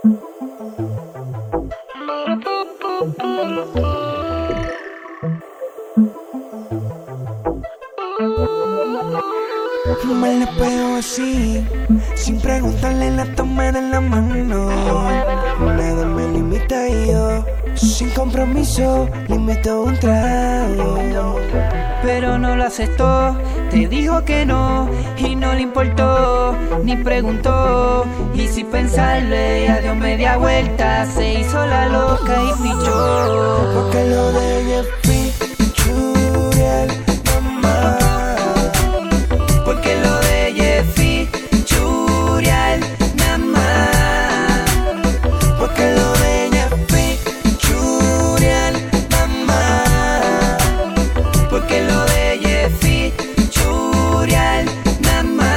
Me le pego así, sin preguntarle la tomar en la mano. Nada me limita y yo, sin compromiso, le invito un trago. Pero no lo aceptó, te dijo que no y no le importó, ni preguntó. Y sin pensarlo ella dio media vuelta, se hizo la loca y pichó. Porque lo de ella es fichurial, mamá. Porque lo de ella es fichurial, mamá. Porque lo de ella es fichurial, mamá. Porque lo de ella es fichurial, mamá.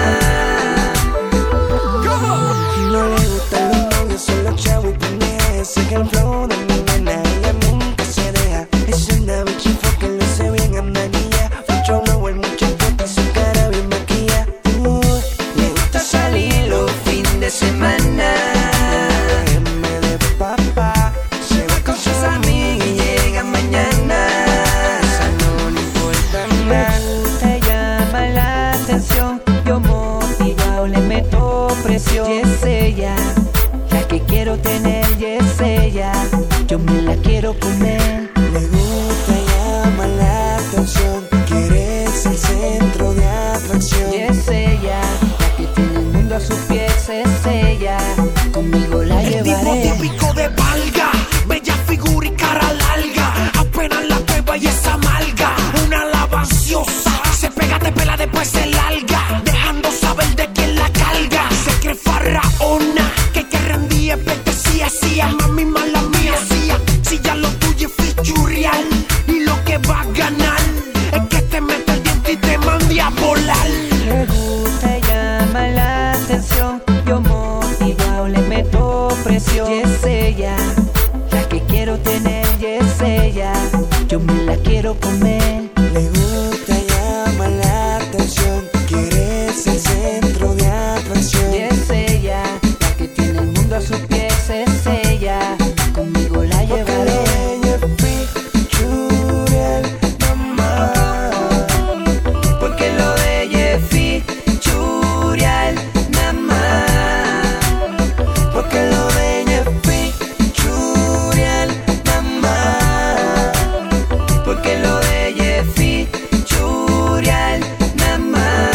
No le gustan los novios, solo chavo y pendeja. Ese es el flow de mi nena, ella nunca se deja. Es una bichifo que lo hace bien amarilla. Mucho blow, el mucho puta y su cara bien maquilla. Le gusta salir los fines de semana. M de papá, se va con sus amigas y llega mañana. Esa no le importa nada. Te llama la atención, yo motivado le meto presión. Y es ella, la que quiero tener, y es ella, yo me la quiero comer. Le gusta, llama la atención, quiere ser el centro de atracción. Y es ella, la que tiene el mundo a sus pies, es ella, conmigo la El tipo llevaré. típico de Valga, bella figura y cara larga. Apenas la prueba y es amarga. Una lavanciosa, se pega, te pela, después se larga, dejando saber de quién la carga. Se cree faraona, que rendía, petecía, hacía, mami mala mía, hacía. Si ya lo tuyo es fichurrial, y lo que va a ganar es que te mete el diente y te mande a volar. Le gusta, llama la atención, yo motivado le meto presión. Y es ella, la que quiero tener, y es ella, yo me la quiero comer. Le gusta, llama la atención, quiere ser el centro de atracción. Y es ella, la que tiene el mundo a sus pies, es ella, conmigo la Porque lo llevaré. de ella es fichurial, mamá. Porque lo de ella es fichurial, mamá. Porque lo de ella es fichurial, mamá. Porque lo de ella es fichurial, mamá.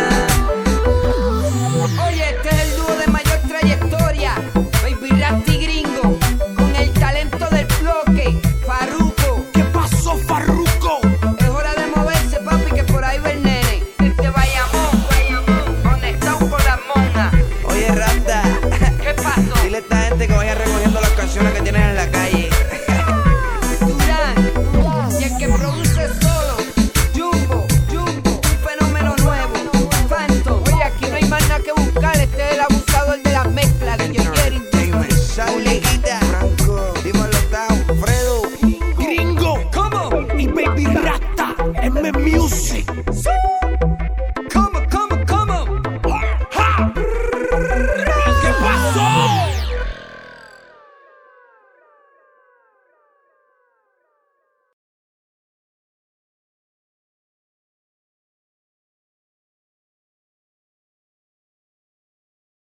Oye, este es el dúo de mayor trayectoria, Baby Rasty Gringo, con el talento del bloque, Farruko. ¿Qué pasó, Farruko? Es hora de moverse, papi, que por ahí va el nene. Este Bayamón, conectado con las monjas. Oye, Rasta, ¿Qué pasó? dile a esta gente que vaya recogiendo las canciones que tienen en la calle. Durán, y el que produce solo, Jumbo, un fenómeno nuevo, Phantom. Oye, aquí no hay más nada que buscar, este es el abusador de las mezclas, DJ Jerry. Sauleguita, Franco, dímelo, Tao, Fredo. Gringo, ¿Cómo? y Baby Rasta, M Music.